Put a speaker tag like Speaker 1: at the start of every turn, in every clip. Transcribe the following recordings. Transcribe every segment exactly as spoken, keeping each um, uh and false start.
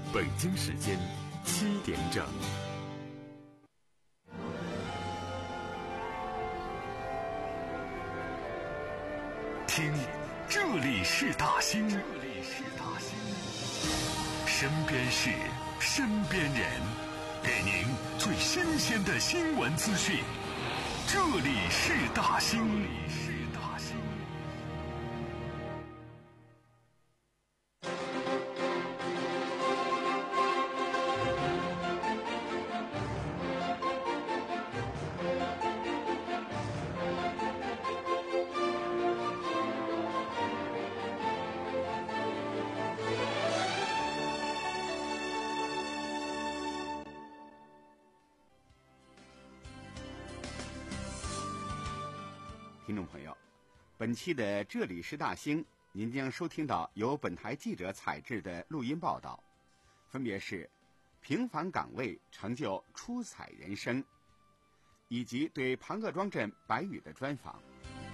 Speaker 1: 北京时间七点整。听，这里是大兴，这里是大兴，身边事，身边人，给您最新鲜的新闻资讯。这里是大兴，这里是大兴。听众朋友，本期的这里是大兴，您将收听到由本台记者采制的录音报道，分别是平凡岗位成就出彩人生，以及对庞各庄镇白宇的专访。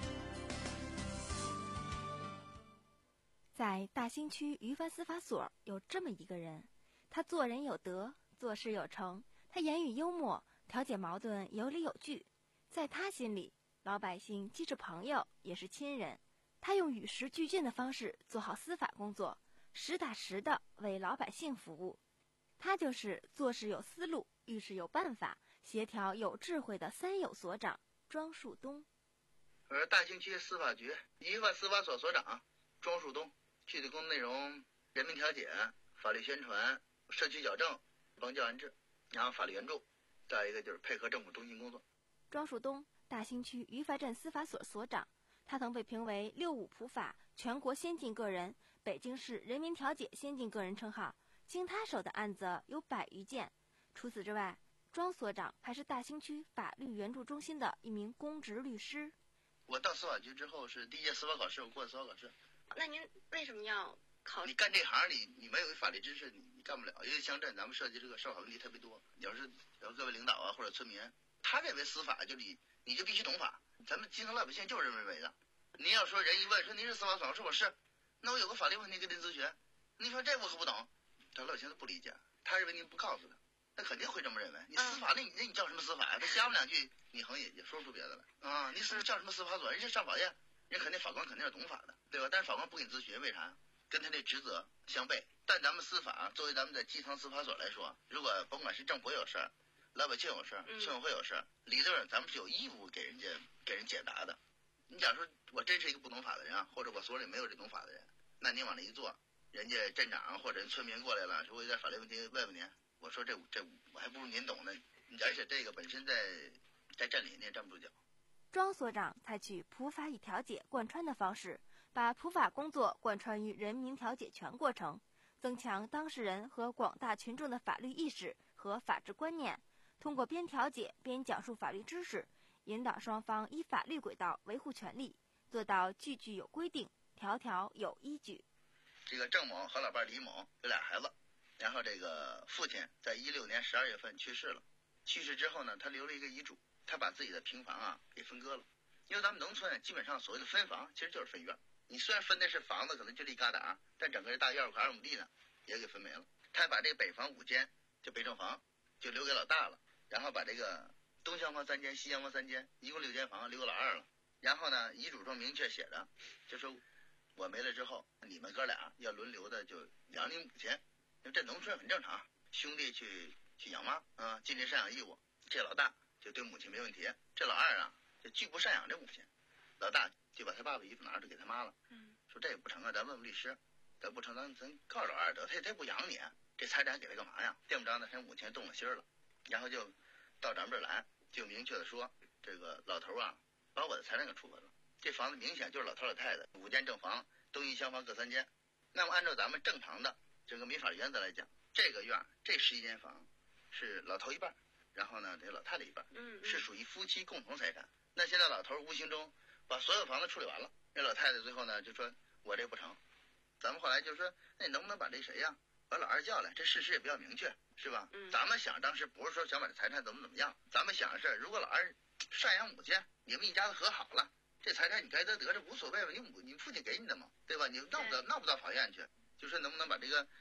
Speaker 2: 在大兴区于藩司法所有这么一个人，他做人有德，做事有成，他言语幽默，调解矛盾有理有据，在他心里，老百姓既是朋友也是亲人，他用与时俱进的方式做好司法工作，实打实的为老百姓服务。他就是做事有思路，遇事有办法，协调有智慧的三有所长庄树东。
Speaker 3: 我是大兴区司法局于藩司法所所长庄树东，具体工作内容：人民调解、法律宣传、社区矫正、帮教安治，然后法律援助，再一个就是配合政府中心工作。
Speaker 2: 庄树东，大兴区于藩镇司法所所长，他曾被评为六五普法全国先进个人、北京市人民调解先进个人称号，经他手的案子有百余件。除此之外，庄所长还是大兴区法律援助中心的一名公职律师。
Speaker 3: 我到司法局之后是第一届司法考试，我过的司法考试。
Speaker 4: 那您为什么要考？
Speaker 3: 你干这行，你你没有法律知识，你你干不了。因为乡镇咱们涉及这个司法问题特别多，有时有各位领导啊或者村民，他认为司法就你你就必须懂法，咱们基层老百姓就是认为的。您要说人一问说您是司法所，说我是，那我有个法律问题跟您咨询，您说这我可不懂，他老百姓都不理解，他认为您不告诉他，那肯定会这么认为。你司法，那你那你叫什么司法呀？他瞎问两句，你好像也也说不出别的来啊。你是叫什么司法所？人家上法院，人肯定法官肯定是懂法的，对吧？但是法官不给你咨询，为啥？跟他这职责相悖。但咱们司法作为咱们的基层司法所来说，如果甭管是政府有事儿，老百姓有事儿，村委会有事儿，理论上咱们是有义务给人家给人解答的。你假如说我真是一个不懂法的人啊，或者我所里没有这懂法的人，那您往那一坐，人家镇长或者村民过来了，说我有点法律问题问问您，我说这这我还不如您懂呢，而且这个本身在在镇里你也站不住脚。
Speaker 2: 庄所长采取普法与调解贯穿的方式，把普法工作贯穿于人民调解全过程，增强当事人和广大群众的法律意识和法治观念，通过边调解边讲述法律知识，引导双方依法律轨道维护权利，做到句句有规定，条条有依据。
Speaker 3: 这个郑某和老伴李某有俩孩子，然后这个父亲在一六年十二月份去世了。去世之后呢，他留了一个遗嘱，他把自己的平房啊给分割了。因为咱们农村基本上所谓的分房其实就是分院，你虽然分的是房子，可能就这一疙瘩，但整个这大院块二亩地呢也给分没了。他把这个北房五间就北正房就留给老大了，然后把这个东厢房三间、西厢房三间，一共六间房留给老二了。然后呢，遗嘱中明确写着，就说我没了之后，你们哥俩要轮流的就养你母亲。因为这农村很正常，兄弟去去养妈啊，尽这赡养义务。这老大就对母亲没问题，这老二啊就拒不赡养这母亲，老大就把他爸爸衣服拿着给他妈了。嗯，说这也不成啊，咱问问律师，咱不成咱咱告诉老二得，他他不养你，这财产给他干嘛呀？这么着呢，他母亲动了心了，然后就到咱们这儿来，就明确的说，这个老头啊把我的财产给处分了。这房子明显就是老头老太太五间正房，东一厢房各三间。那么按照咱们正常的这个民法原则来讲，这个院这十一间房是老头一半，然后呢这老太太一半，嗯，是属于夫妻共同财产。那现在老头无形中把所有房子处理完了，那老太太最后呢就说我这不成。咱们后来就说，那你能不能把这谁呀、啊、把老二叫来，这事实也比较明确，是吧？嗯，咱们想当时不是说想把这财产怎么怎么样，咱们想的是如果老二赡养母亲，你们一家子和好了，这财产你该得得这无所谓了，你母你父亲给你的嘛，对吧？你闹不到闹不到法院去，就说能不能把这个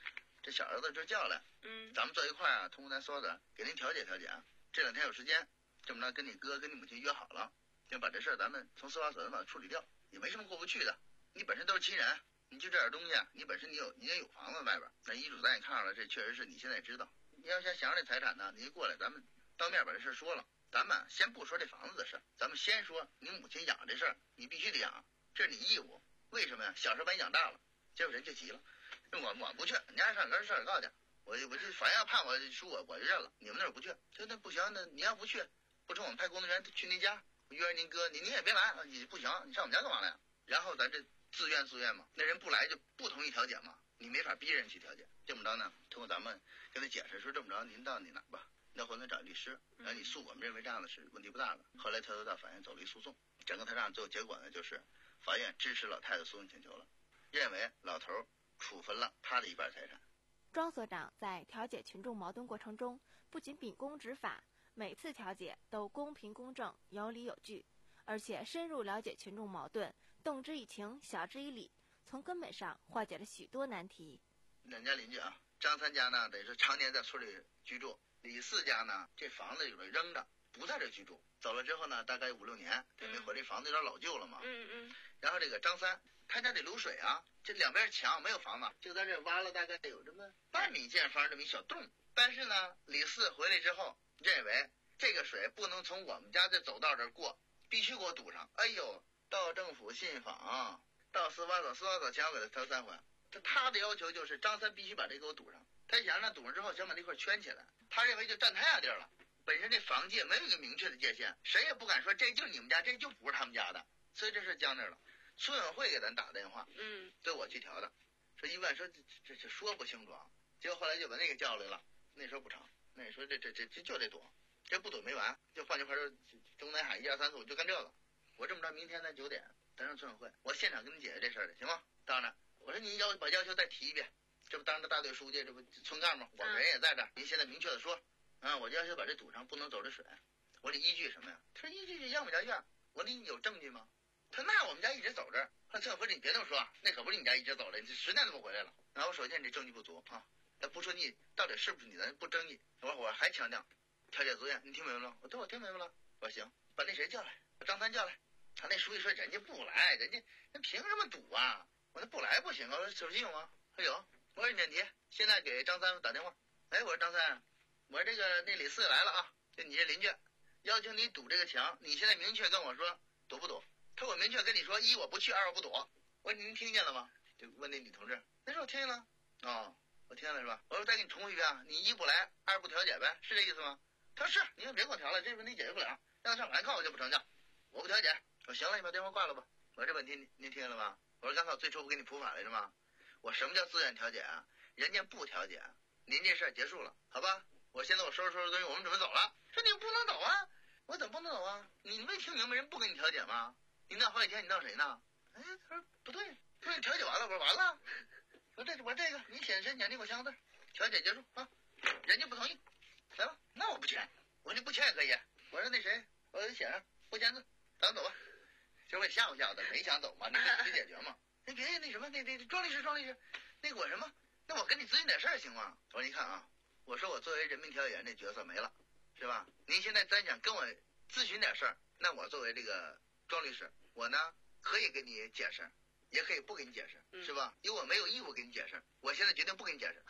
Speaker 3: 这小儿子就叫来，
Speaker 4: 嗯，
Speaker 3: 咱们坐一块啊，通过咱所长给您调解调解啊。这两天有时间，这么着跟你哥跟你母亲约好了，就把这事儿咱们从司法所咱把它处理掉，也没什么过不去的。你本身都是亲人，你就这点东西，你本身你有你也有房子外边，那遗嘱咱也看了，这确实是你现在也知道。你要想想要这财产呢，你就过来，咱们当面把这事说了。咱们先不说这房子的事，咱们先说你母亲养这事儿，你必须得养，这是你义务。为什么呀？小时候把你养大了，结果人就急了，我我不去，你家上跟上告去，我我就法院要判我输我我就认了，你们那儿不去，这那不行，那你要不去，不成我们派工作人员去您家，约着您哥，你你也别来，你不行，你上我们家干嘛来呀？然后咱这自愿自愿嘛，那人不来就不同意调解嘛，你没法逼人去调解。这么着呢，通过咱们跟他解释说，这么着您到你哪儿吧，你到回头找律师，然后你诉我们认为这样的是问题不大的。后来他又到法院走了一诉讼，整个他这样最后结果呢，就是法院支持老太太诉讼请求了，认为老头处分了他的一半财产。
Speaker 2: 庄所长在调解群众矛盾过程中，不仅秉公执法，每次调解都公平公正、有理有据，而且深入了解群众矛盾，动之以情，晓之以理，从根本上化解了许多难题。
Speaker 3: 两家邻居啊，张三家呢，得是常年在村里居住，李四家呢，这房子里边扔着，不在这居住，走了之后呢，大概五六年，也没回来，房子有点老旧了嘛。
Speaker 4: 嗯嗯。
Speaker 3: 然后这个张三，他家得流水啊，这两边墙没有房子，就在这挖了大概有这么半米见方这么一小洞。但是呢，李四回来之后认为这个水不能从我们家这走道这儿过，必须给我堵上。哎呦，到政府信访，到司法所，司法所前我给他调三回。这他的要求就是张三必须把这给我堵上。他想让堵上之后，想把这块圈起来。他认为就占他家地儿了。本身这房界没有一个明确的界限，谁也不敢说这就是你们家，这就不是他们家的。所以这事僵那儿了。村委会给咱打电话，
Speaker 4: 嗯，
Speaker 3: 对我去调的，说一问说这这这说不清楚啊。结果后来就把那个叫来了，那时候不成，那说这这这这就得躲，这不躲没完，就换句话说，中南海一二三四五就干这个。我这么着，明天咱九点咱上村委会，我现场跟你解决这事儿的，行吗？到那，我说您要把要求再提一遍，这不当着大队书记，这不村干部，我们人也在这儿，您现在明确的说，啊，我就要求把这堵上，不能走这水。我说依据什么呀？他说依据是要么家院。我说你有证据吗？他说那我们家一直走着。他村委会你别这么说，那可不是你家一直走着，你十年都不回来了。然后我首先你证据不足啊，他不说你到底是不是你的，不争议。我说我还强调调解自愿，你听明白了？我对我听明白了。我说行，把那谁叫来，把张三叫来。他那书记说人家不来，人家人凭什么堵啊？我说不来不行啊。我说手机有吗？他有。我说免提，现在给张三打电话。哎，我说张三，我说这个那李四来了啊，就你这邻居，要求你堵这个墙，你现在明确跟我说堵不堵？他说我明确跟你说，一我不去，二我不躲。我说您听见了吗？就问那女同志，那说我听见了。哦，我听见了是吧？我说再给你重复一遍啊，你一不来，二不调解呗，是这意思吗？他说是，你们别给我调了，这问题解决不了，让他上法院告我就不成交，我不调解。我说行了，你把电话挂了吧。我说这问题您您听见了吧？我说刚才最初不给你普法来着吗？我什么叫自愿调解啊？人家不调解，您这事儿结束了，好吧？我现在我收拾收拾东西，我们准备走了。说你不能走啊！我怎么不能走啊？你没听明白人不跟你调解吗？你闹好几天，你闹谁呢？哎，他说不对，他说你调解完了，我说完了。我说这我这个你写申请，你给我签个字，调解结束啊。人家不同意，来吧，那我不签。我说你不签也可以。我说那谁，我给写上不签字，咱走吧。就为吓唬吓唬的，没想走嘛，你得解决嘛。那别那什么，那那庄律师，庄律师，那个我什么？那我跟你咨询点事儿行吗？我说你看啊，我说我作为人民调解员这角色没了，是吧？您现在咱想跟我咨询点事儿，那我作为这个庄律师，我呢可以给你解释，也可以不给你解释，是吧？因为我没有义务给你解释，我现在决定不给你解释。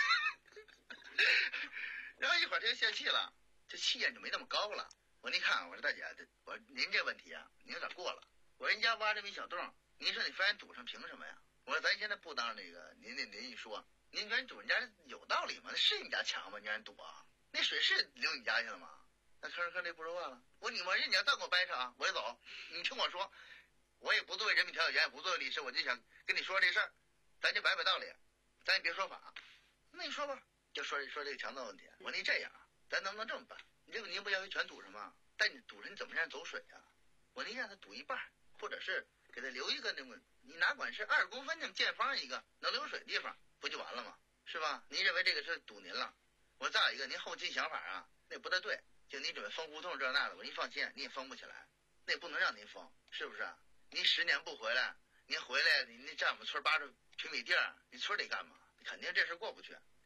Speaker 3: 然后一会儿他就泄气了，这气焰就没那么高了。我说你看，我说大姐，我说您这问题啊，您有点过了。我说人家挖这么一小洞，您说你非然堵上，凭什么呀？我说咱现在不当那个您那邻居说，您说你堵人家有道理吗？那是你家墙吗？你让人堵啊？那水是流你家去了吗？那吭哧吭这不说话了。我说你我说你要再给我掰扯啊，我就走。你听我说，我也不作为人民调解员，也不作为律师，我就想跟你说这事儿，咱就摆摆道理，咱也别说法。那你说吧，就说说这个墙的问题。我说你这样，咱能不能这么办？你这个您不要求全堵上吗？但你堵上你怎么让人走水啊？我说你让他堵一半，或者是给他留一个那么，你哪管是二公分那么见方一个能流水的地方，不就完了吗？是吧？您认为这个是堵您了？我说再有一个，您后期想法啊，那不太对。就你准备封胡同这那的，我说您放心，你也封不起来，那也不能让您封，是不是？您十年不回来，您回来，您占我们村八十平米地儿，你村里干嘛？肯定这事过不去。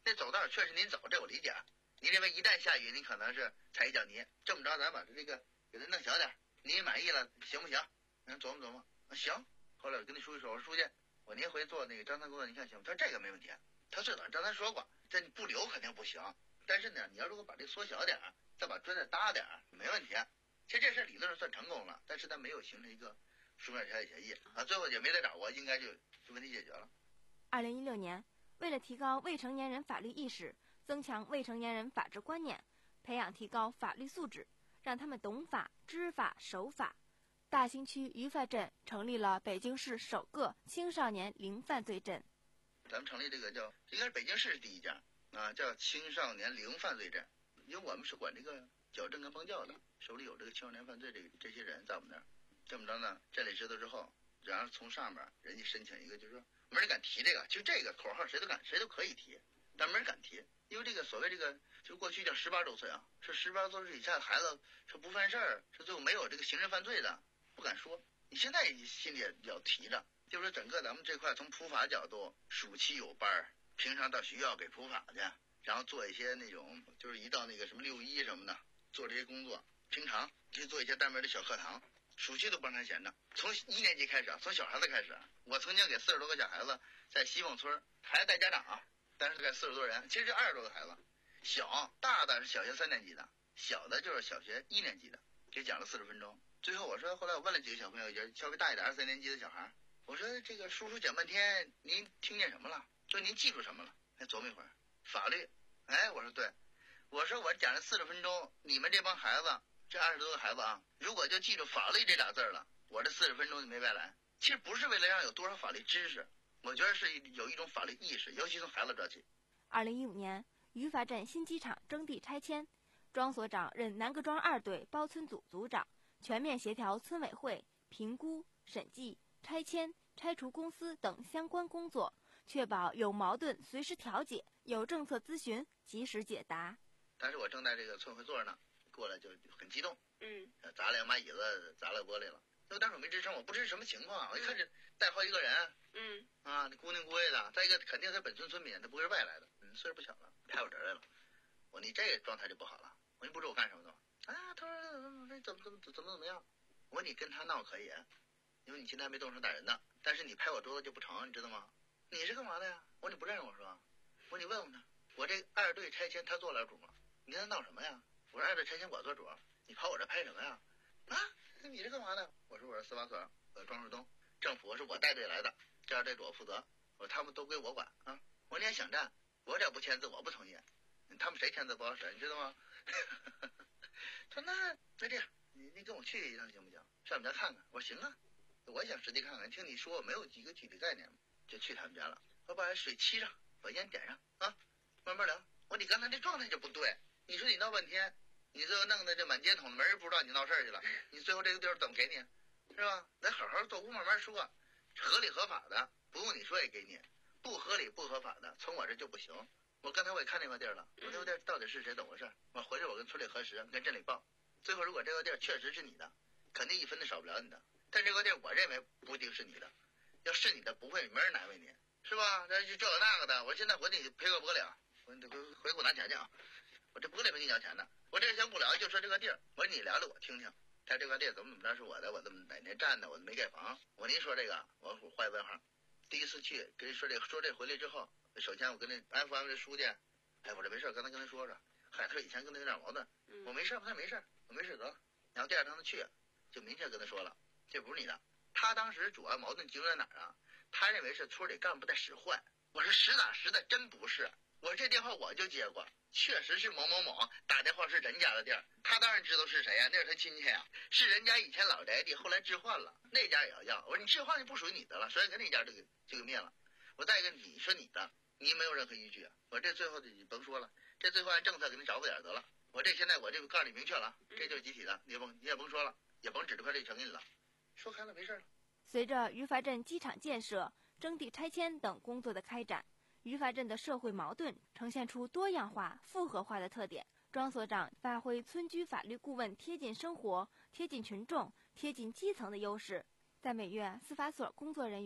Speaker 3: 那走道确实您走，这我理解。你认为一旦下雨，你可能是踩一脚泥，这么着咱把这个给它弄小点，你满意了行不行？咱琢磨琢磨，啊行。后来我跟那书记说，我说书记，我您回去做那个张三工作，你看行吗？他说这个没问题。他最早张三说过，这你不留肯定不行，但是呢，你要如果把这个缩小点，再把砖再搭点，没问题。其实这事理论上算成功了，但是他没有形成一个书面调解协议啊，最后也没得找我，应该就就问题解决了。
Speaker 2: 二零一六年，为了提高未成年人法律意识，增强未成年人法治观念，培养提高法律素质，让他们懂法、知法、守法，大兴区于发镇成立了北京市首个青少年零犯罪镇。
Speaker 3: 咱们成立这个叫，应该是北京市第一家啊，叫青少年零犯罪镇，因为我们是管这个矫正跟帮教的，手里有这个青少年犯罪这个这些人在我们那儿。这么着呢，镇里知道之后，然后从上面人家申请一个，就是说没人敢提这个，其实这个口号谁都敢，谁都可以提，但没人敢提，因为这个所谓这个，就过去叫十八周岁啊，是十八周岁以下的孩子是不犯事儿，是最后没有这个刑事犯罪的，不敢说。你现在心里也要提着。就是说整个咱们这块从普法角度，暑期有班，平常到学校给普法去，然后做一些那种就是一到那个什么六一什么的做这些工作，平常就做一些单门的小课堂，暑期都不让他闲着。从一年级开始，从小孩子开始，我曾经给四十多个小孩子在西凤村，孩子带家长，但是大概四十多人，其实二十多个孩子，小大的是小学三年级的，小的就是小学一年级的，给讲了四十分钟。最后我说，后来我问了几个小朋友，也稍微大一点，二三年级的小孩。我说这个叔叔讲半天，您听见什么了？说您记住什么了？还琢磨一会儿，法律。哎，我说对，我说我讲了四十分钟，你们这帮孩子，这二十多个孩子啊，如果就记住法律这俩字了，我这四十分钟就没白来。其实不是为了让有多少法律知识，我觉得是有一种法律意识，尤其从孩子抓起。
Speaker 2: 二零一五年，于发镇新机场征地拆迁，庄所长任南各庄二队包村组组长，全面协调村委会评估、审计、拆迁、拆除公司等相关工作，确保有矛盾随时调解，有政策咨询及时解答。
Speaker 3: 当时我正在这个村会座呢，过来就很激动，
Speaker 4: 嗯，
Speaker 3: 砸了两把椅子，砸了玻璃了。因为当时我没吱声，我不知是什么情况，我一看这带好几个人，
Speaker 4: 嗯
Speaker 3: 啊，那孤零孤月的，再一个肯定是本村村民，他不会是外来的，嗯，岁数不小了，拍我这儿来了。我说你这个状态就不好了，我说你不知我干什么的吗？啊，他说怎么怎么怎么怎么怎么样？我说你跟他闹可以。因为你现在还没动手打人呢，但是你拍我桌子就不成，你知道吗？你是干嘛的呀？我说你不认识我是吧？我说你问问他，我这二队拆迁他做了主吗？你跟他闹什么呀？我说二队拆迁我做主，你跑我这拍什么呀？啊，你是干嘛的？我说我是司法所，我庄树东，政府是我带队来的，这二队主我负责，我说他们都归我管啊。我说你还想战？我只要不签字我不同意，他们谁签字不好使，你知道吗？他说那那这样，你你跟我去一趟行不行？上我们家看看。我说行啊。我想实地看看，听你说没有几个具体概念，就去他们家了。我把水沏上，把烟点上啊，慢慢聊。我说你刚才这状态就不对，你说你闹半天，你最后弄得这满街捅的，没人不知道你闹事儿去了，你最后这个地儿怎么给你，是吧？咱好好做工，慢慢说，合理合法的不用你说也给你，不合理不合法的从我这就不行。我刚才我也看那块地儿了，我这块地儿到底是谁怎么回事？我回去我跟村里核实，跟镇里报。最后如果这块地儿确实是你的，肯定一分都少不了你的。但这块地儿我认为不一定是你的，要是你的不会没人难为你，是吧？这就这个那个的，我现在我得赔个玻璃啊，我这个回给我拿钱去啊，我这玻璃没给你要钱的，我这先不聊，就说这个地儿，我说你聊聊我听听，他这块地儿怎么怎么着是我的，我怎么哪年占的，我没盖房，我您说这个我画一问号。第一次去跟人说这说这回来之后，首先我跟那安抚安抚这书记，哎，我这没事，刚才跟他说说，嗨，他说以前跟他有点矛盾，我没事，他说没事，我没事得了。然后第二趟他去，就明确跟他说了。这不是你的，他当时主要矛盾集中在哪儿啊？他认为是村里干部在使坏。我说实打实的，真不是。我说这电话我就接过，确实是某某某打电话是人家的地儿，他当然知道是谁呀、啊，那是他亲戚呀、啊，是人家以前老宅地，后来置换了，那家也要要。我说你置换就不属于你的了，所以跟那家就给就给灭了。我再一个你说你的，你没有任何依据啊。我这最后就甭说了，这最后按政策给你找补点得了。我这现在我这个告诉你明确了，这就是集体的，你也甭你也甭说了，也甭指这块地全给你了。说开了没事了。
Speaker 2: 随着于发镇机场建设、征地拆迁等工作的开展，于发镇的社会矛盾呈现出多样化、复合化的特点。庄所长发挥村居法律顾问贴近生活、贴近群众、贴近基层的优势，在每月司法所工作人员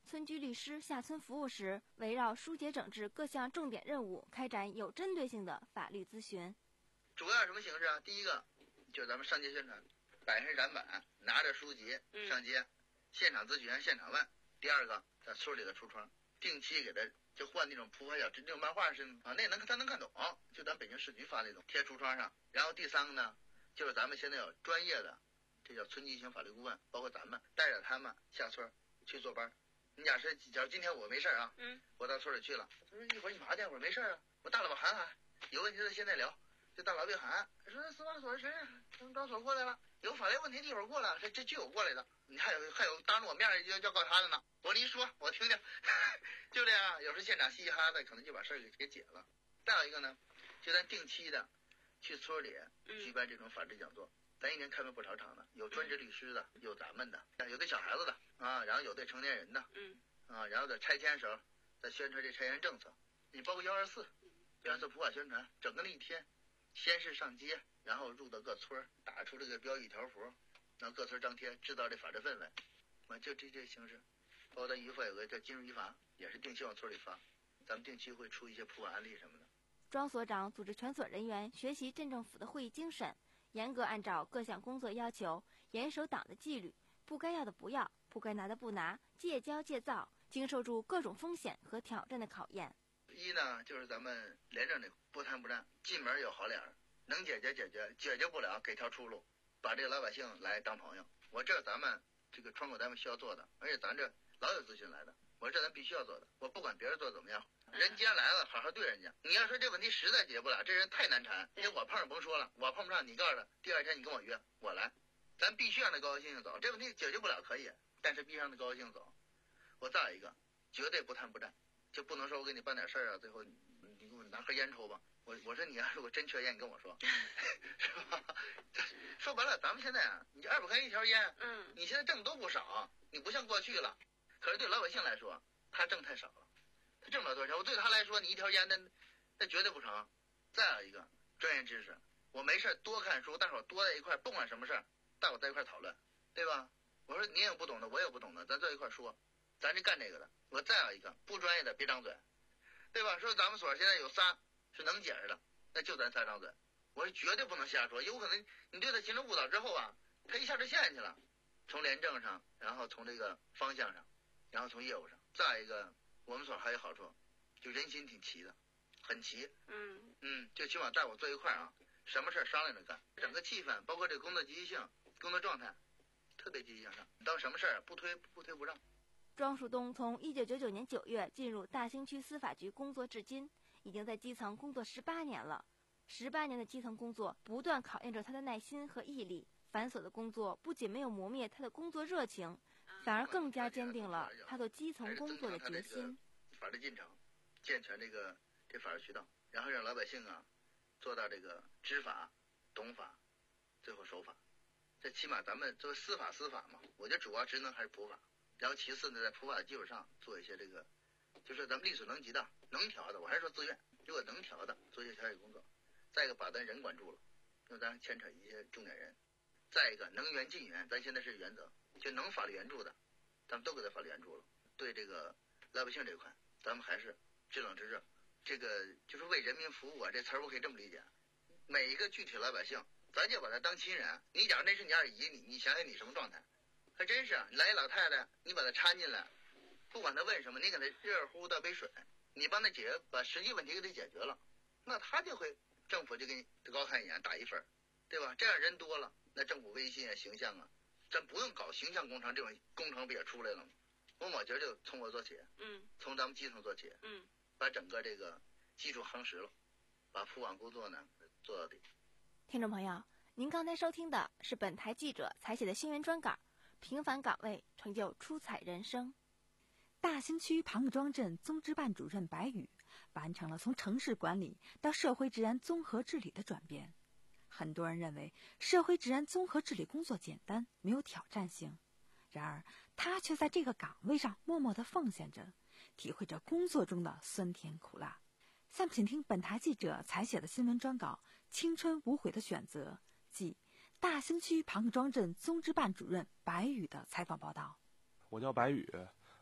Speaker 2: 村居律师下村服务时，围绕疏解整治各项重点任务，开展有针对性的法律咨询。
Speaker 3: 主要什么形式啊？第一个就是咱们上街宣传，摆上展板，拿着书籍上街，嗯、现场咨询，现场问。第二个，在村里的橱窗，定期给他就换那种扑克小那种漫画似的啊，那能他能看懂，就咱北京市局发那种贴橱窗上。然后第三个呢，就是咱们现在有专业的，这叫村级型法律顾问，包括咱们带着他们下村去做班。你假设，假如今天我没事啊，嗯，我到村里去了，他说一会儿你干啥去？我说没事啊，我大老板喊喊，有问题咱现在聊。就大老板喊，说司法所谁？从招所过来了，有法律问题一会儿过来，这这就有过来的，你还有还有当着我面要要告他的呢。我说你说，我听听，就这样，有时现场嘻嘻哈哈的，可能就把事儿给给解了。再有一个呢，就咱定期的去村里举办这种法制讲座。咱一年开门不少场的，有专职律师的，有咱们的，有对小孩子的啊，然后有对成年人的，嗯，啊，然后在拆迁时候在宣传这拆迁政策，你包括幺二四，幺二四普法宣传，整个的一天，先是上街，然后入到各村，打出这个标语条幅，然后各村张贴，制造这法治氛围，啊，就这这形式。包括咱渔法有个叫金融渔法，也是定期往村里发，咱们定期会出一些普法案例什么的。
Speaker 2: 庄所长组织全所人员学习镇政府的会议精神。严格按照各项工作要求，严守党的纪律，不该要的不要，不该拿的不拿，戒骄戒躁，经受住各种风险和挑战的考验。
Speaker 3: 一呢，就是咱们廉政这不贪不占，进门有好脸，能解决解决，解决不了给条出路，把这个老百姓来当朋友。我这是咱们这个窗口单位需要做的，而且咱这老有咨询来的，我这咱必须要做的。我不管别人做怎么样，人既然来了，好好对人家。你要说这问题实在解决不了，这人太难缠，因为我碰上甭说了，我碰不上，你告诉他，第二天你跟我约，我来，咱必须让他高高兴兴走。这问题解决不了可以，但是必须让他高高兴兴走。我再有一个，绝对不贪不占，就不能说我给你办点事儿啊，最后你你给我拿盒烟抽吧。我我说你要如果真缺烟，你跟我说，是吧？说白了，咱们现在啊，你二百块钱一条烟，嗯，你现在挣都不少，你不像过去了。可是对老百姓来说，他挣太少了。他挣不了多少钱，我对他来说，你一条烟那那绝对不成。再有一个专业知识，我没事多看书，大伙多在一块，不管什么事儿，大伙在一块讨论，对吧？我说你也有不懂的，我也有不懂的，咱在一块说，咱是干这个的。我再有一个不专业的别张嘴，对吧？说咱们所现在有仨是能解释的，那就咱仨张嘴。我是绝对不能瞎说，有可能你对他形成误导之后啊，他一下就陷进去了，从廉政上，然后从这个方向上，然后从业务上。再一个。我们所还有好处，就人心挺齐的，很齐。嗯嗯，就起码带我坐一块啊，什么事商量着干，整个气氛，包括这个工作积极性、工作状态，特别积极向上。当什么事儿不推不推不让。
Speaker 2: 庄树东从一九九九年九月进入大兴区司法局工作至今，已经在基层工作十八年了。十八年的基层工作，不断考验着他的耐心和毅力。繁琐的工作不仅没有磨灭他的工作热情。反而更加坚定了他做基层工作的决心。
Speaker 3: 法律进程，健全这个这法律渠道，然后让老百姓啊做到这个知法、懂法，最后守法。这起码咱们作为司法司法嘛，我觉得主要职能还是普法。然后其次呢，在普法的基础上做一些这个，就是咱们力所能及的、能调的，我还是说自愿，如果能调的，做一些调解工作。再一个，把咱人管住了，因为咱牵扯一些重点人。再一个，能援尽援，咱现在是原则。就能法律援助的，咱们都给他法律援助了。对这个老百姓这块，咱们还是知冷知热。这个就是为人民服务啊，这词儿我可以这么理解。每一个具体老百姓，咱就把他当亲人。你假如那是你二姨，你你想想你什么状态？还真是啊，来一老太太，你把她搀进来，不管她问什么，你给她热乎乎倒杯水，你帮她解决，把实际问题给她解决了，那她就会政府就给你高看一眼，打一分，对吧？这样人多了，那政府威信啊、形象啊。咱不用搞形象工程，这种工程不也出来了吗？我我觉得就从我做起，嗯，从咱们基层做起，嗯，把整个这个基础夯实了，把普网工作呢做到底。
Speaker 2: 听众朋友，您刚才收听的是本台记者采写的新闻专稿，平凡岗位成就出彩人生。
Speaker 5: 大兴区庞各庄镇综支办主任白宇完成了从城市管理到社会治安综合治理的转变。很多人认为社会治安综合治理工作简单，没有挑战性，然而他却在这个岗位上默默地奉献着，体会着工作中的酸甜苦辣。下面请听本台记者采写的新闻专稿《青春无悔的选择》，即大兴区庞各庄镇综支办主任白宇的采访报道。
Speaker 6: 我叫白宇，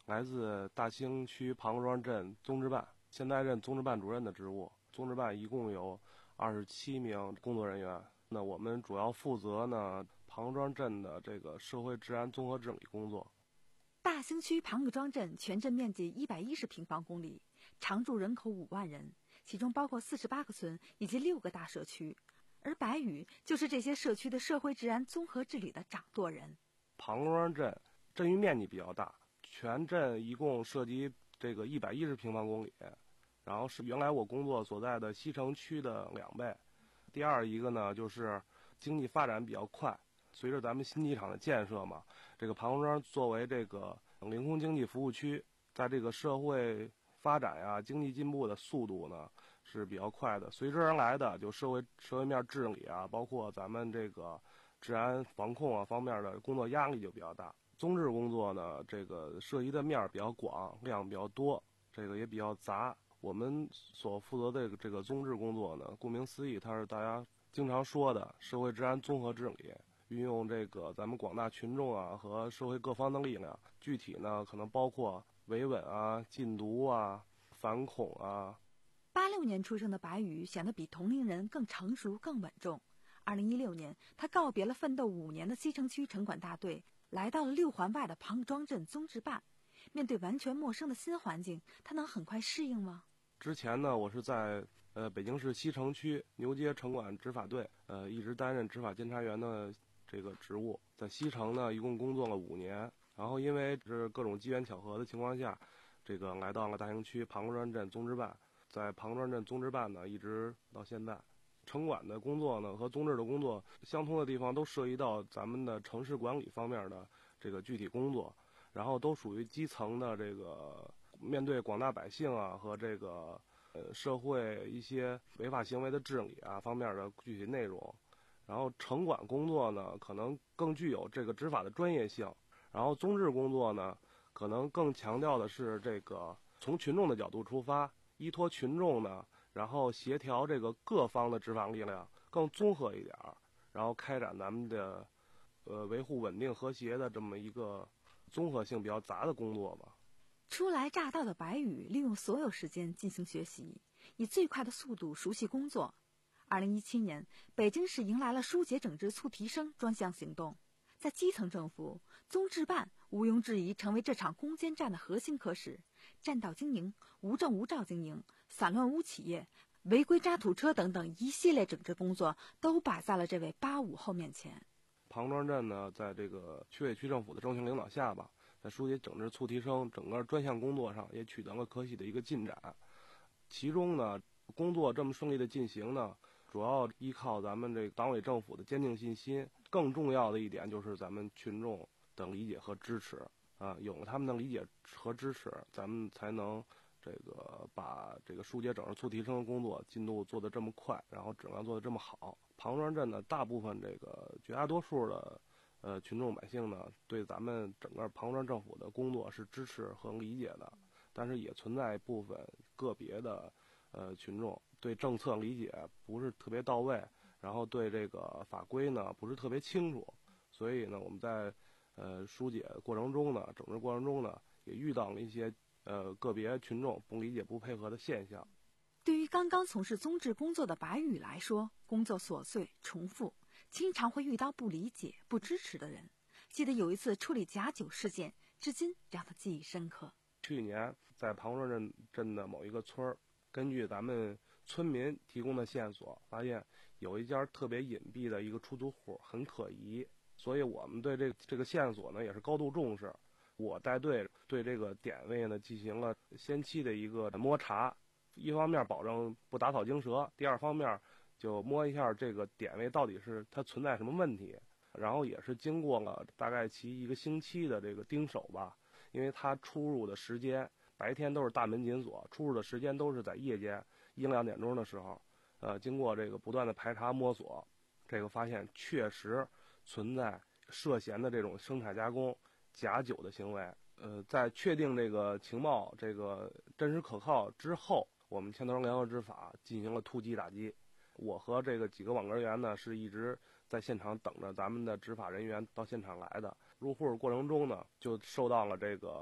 Speaker 6: 来自大兴区庞各庄镇综治办，现在任综治办主任的职务。综治办一共有二十七名工作人员，那我们主要负责呢庞各庄镇的这个社会治安综合治理工作。
Speaker 5: 大兴区庞各庄镇全镇面积一百一十平方公里，常住人口五万人，其中包括四十八个村以及六个大社区。而白宇就是这些社区的社会治安综合治理的掌舵人。
Speaker 6: 庞各庄镇镇域面积比较大，全镇一共涉及这个一百一十平方公里，然后是原来我工作所在的西城区的两倍。第二一个呢，就是经济发展比较快，随着咱们新机场的建设嘛，这个庞各庄作为这个领空经济服务区，在这个社会发展呀、经济进步的速度呢是比较快的，随之而来的就社会社会面治理啊，包括咱们这个治安防控啊方面的工作压力就比较大。综治工作呢，这个涉及的面比较广，量比较多，这个也比较杂。我们所负责的这个综治工作呢，顾名思义，它是大家经常说的社会治安综合治理，运用这个咱们广大群众啊和社会各方的力量，具体呢可能包括维稳啊、禁毒啊、反恐啊。
Speaker 5: 八六年出生的白宇显得比同龄人更成熟、更稳重。二零一六年，他告别了奋斗五年的西城区城管大队，来到了六环外的庞各庄镇综治办。面对完全陌生的新环境，他能很快适应吗？
Speaker 6: 之前呢，我是在呃北京市西城区牛街城管执法队，呃一直担任执法监察员的这个职务，在西城呢一共工作了五年，然后因为是各种机缘巧合的情况下，这个来到了大兴区庞各庄镇综治办，在庞各庄镇综治办呢一直到现在。城管的工作呢和综治的工作相通的地方都涉及到咱们的城市管理方面的这个具体工作，然后都属于基层的这个面对广大百姓啊和这个呃社会一些违法行为的治理啊方面的具体内容。然后城管工作呢可能更具有这个执法的专业性，然后综治工作呢可能更强调的是这个从群众的角度出发，依托群众呢，然后协调这个各方的执法力量，更综合一点，然后开展咱们的呃维护稳定和谐的这么一个综合性比较杂的工作吧。
Speaker 5: 初来乍到的白宇利用所有时间进行学习，以最快的速度熟悉工作。二零一七年，北京市迎来了疏解整治促提升专项行动，在基层政府，综治办毋庸置疑成为这场攻坚战的核心科室。占道经营、无证无照经营、散乱污企业、违规渣土车等等一系列整治工作都摆在了这位八五后面前。
Speaker 6: 庞庄镇呢，在这个区委区政府的重型领导下吧，在疏解整治促提升整个专项工作上也取得了可喜的一个进展。其中呢，工作这么顺利的进行呢，主要依靠咱们这个党委政府的坚定信心，更重要的一点就是咱们群众的理解和支持啊，有了他们的理解和支持，咱们才能这个把这个疏解整治促提升的工作进度做得这么快，然后质量做得这么好。庞庄镇呢，大部分这个绝大多数的呃群众百姓呢，对咱们整个庞庄政府的工作是支持和理解的，但是也存在部分个别的呃群众对政策理解不是特别到位，然后对这个法规呢不是特别清楚，所以呢我们在呃疏解过程中呢，整治过程中呢，也遇到了一些呃个别群众不理解不配合的现象。
Speaker 5: 对于刚刚从事综治工作的白宇来说，工作琐碎重复，经常会遇到不理解不支持的人。记得有一次处理假酒事件，至今让他记忆深刻。
Speaker 6: 去年在庞庄镇镇的某一个村儿，根据咱们村民提供的线索，发现有一家特别隐蔽的一个出租户，很可疑，所以我们对这这个线索呢也是高度重视。我带队对这个点位呢进行了先期的一个摸查，一方面保证不打草惊蛇，第二方面就摸一下这个点位到底是它存在什么问题。然后也是经过了大概其一个星期的这个盯守吧，因为它出入的时间白天都是大门紧锁，出入的时间都是在夜间一两点钟的时候，呃，经过这个不断的排查摸索，这个发现确实存在涉嫌的这种生产加工假酒的行为。呃，在确定这个情报这个真实可靠之后，我们牵头联合执法进行了突击打击。我和这个几个网格员呢是一直在现场等着咱们的执法人员到现场来的。入户过程中呢，就受到了这个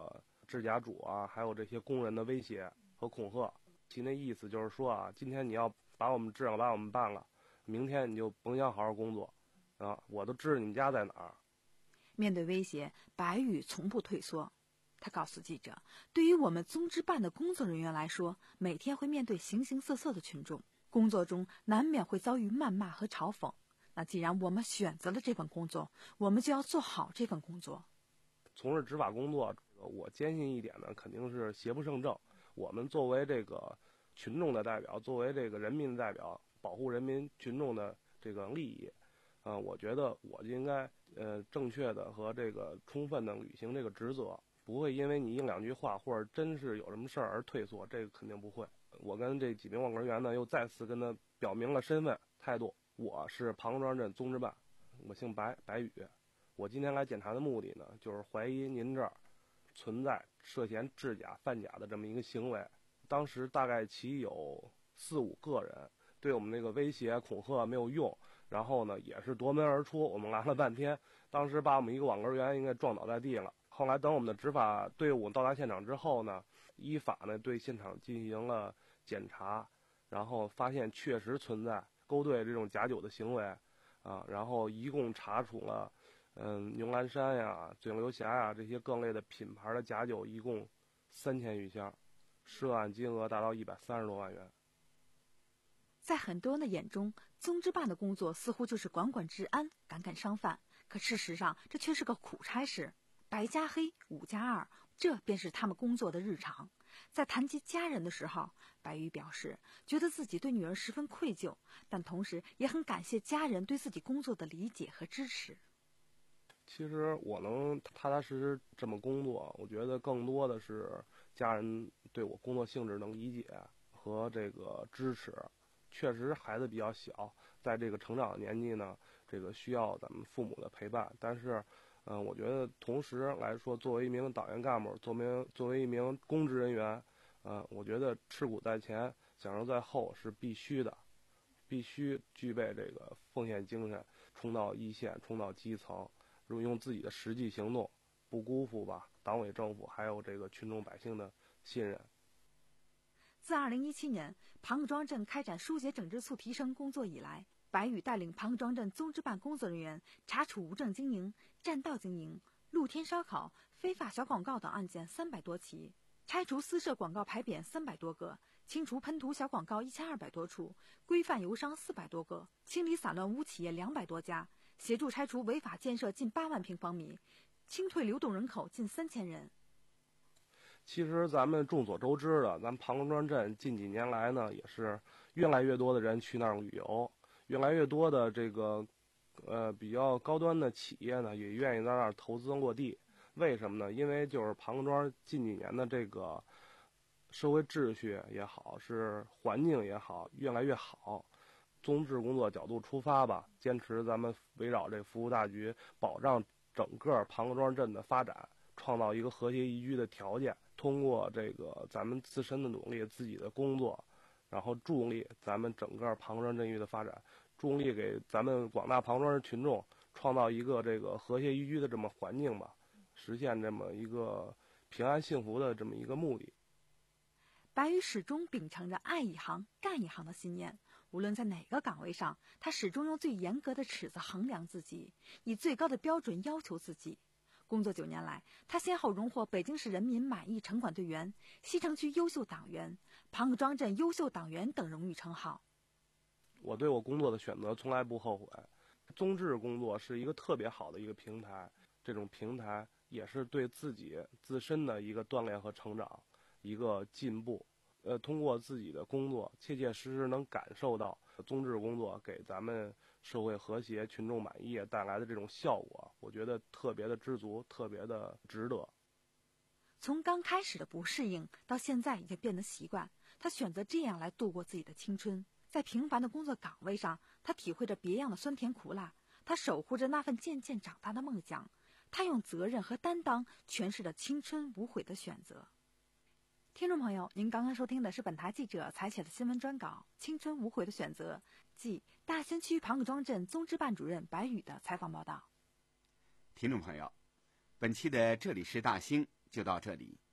Speaker 6: 制甲主啊，还有这些工人的威胁和恐吓。其那意思就是说啊，今天你要把我们治了，把我们办了，明天你就甭想好好工作啊！我都知道你们家在哪儿。
Speaker 5: 面对威胁，白宇从不退缩。他告诉记者，对于我们综织办的工作人员来说，每天会面对形形色色的群众，工作中难免会遭遇谩骂和嘲讽。那既然我们选择了这份工作，我们就要做好这份工作。
Speaker 6: 从事执法工作，我坚信一点呢，肯定是邪不胜正。我们作为这个群众的代表，作为这个人民的代表，保护人民群众的这个利益，啊、呃，我觉得我就应该呃正确的和这个充分的履行这个职责。不会因为你一两句话或者真是有什么事儿而退缩，这个肯定不会。我跟这几名网格员呢，又再次跟他表明了身份态度。我是庞各庄镇综织办，我姓白，白宇。我今天来检查的目的呢，就是怀疑您这儿存在涉嫌制假贩假的这么一个行为。当时大概其有四五个人，对我们那个威胁恐吓没有用，然后呢也是夺门而出。我们来了半天，当时把我们一个网格员应该撞倒在地了。后来等我们的执法队伍到达现场之后呢，依法呢对现场进行了检查，然后发现确实存在勾兑这种假酒的行为，啊，然后一共查处了，嗯，牛栏山呀、嘴流峡呀这些各类的品牌的假酒，一共三千余箱，涉案金额达到一百三十多万元。
Speaker 5: 在很多人的眼中，综织办的工作似乎就是管管治安、赶赶商贩，可事实上这却是个苦差事。白加黑，五加二，这便是他们工作的日常。在谈及家人的时候，白宇表示觉得自己对女儿十分愧疚，但同时也很感谢家人对自己工作的理解和支持。
Speaker 6: 其实我能踏踏实实这么工作，我觉得更多的是家人对我工作性质能理解和这个支持。确实孩子比较小，在这个成长的年纪呢，这个需要咱们父母的陪伴，但是嗯、呃，我觉得同时来说，作为一名党员干部，作为作为一名公职人员，呃，我觉得吃苦在前，享受在后是必须的，必须具备这个奉献精神，冲到一线，冲到基层，用自己的实际行动，不辜负吧党委政府还有这个群众百姓的信任。
Speaker 5: 自二零一七年庞各庄镇开展疏解整治促提升工作以来，白宇带领庞各庄镇综织办工作人员查处无证经营、占道经营、露天烧烤、非法小广告等案件三百多起，拆除私设广告牌匾三百多个，清除喷涂小广告一千二百多处，规范油商四百多个，清理散乱污企业两百多家，协助拆除违法建设近八万平方米，清退流动人口近三千人。
Speaker 6: 其实咱们众所周知的，咱们庞各庄镇近几年来呢，也是越来越多的人去那儿旅游，越来越多的这个呃比较高端的企业呢，也愿意在那儿投资落地。为什么呢？因为就是庞各庄近几年的这个社会秩序也好，是环境也好，越来越好。综治工作角度出发吧，坚持咱们围绕这服务大局，保障整个庞各庄镇的发展，创造一个和谐宜居的条件。通过这个咱们自身的努力，自己的工作，然后助力咱们整个庞各庄镇域的发展，助力给咱们广大庞各庄群众创造一个这个和谐宜居的这么环境吧，实现这么一个平安幸福的这么一个目的。
Speaker 5: 白宇始终秉承着爱一行干一行的信念，无论在哪个岗位上，他始终用最严格的尺子衡量自己，以最高的标准要求自己。工作九年来，他先后荣获北京市人民满意城管队员、西城区优秀党员、庞各庄镇优秀党员等荣誉称号。
Speaker 6: 我对我工作的选择从来不后悔。综治工作是一个特别好的一个平台，这种平台也是对自己自身的一个锻炼和成长，一个进步。呃，通过自己的工作，切切实实能感受到综治工作给咱们社会和谐、群众满意带来的这种效果，我觉得特别的知足，特别的值得。
Speaker 5: 从刚开始的不适应，到现在已经变得习惯，他选择这样来度过自己的青春。在平凡的工作岗位上，他体会着别样的酸甜苦辣，他守护着那份渐渐长大的梦想，他用责任和担当诠释着青春无悔的选择。听众朋友，您刚刚收听的是本台记者采写的新闻专稿《青春无悔的选择》，即大兴区庞各庄镇综治办主任白宇的采访报道。
Speaker 7: 听众朋友，本期的这里是大兴就到这里，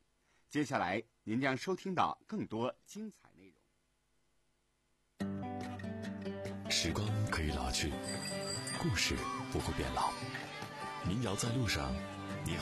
Speaker 7: 接下来您将收听到更多精彩内容。
Speaker 1: 时光可以老去，故事不会变老。民谣在路上，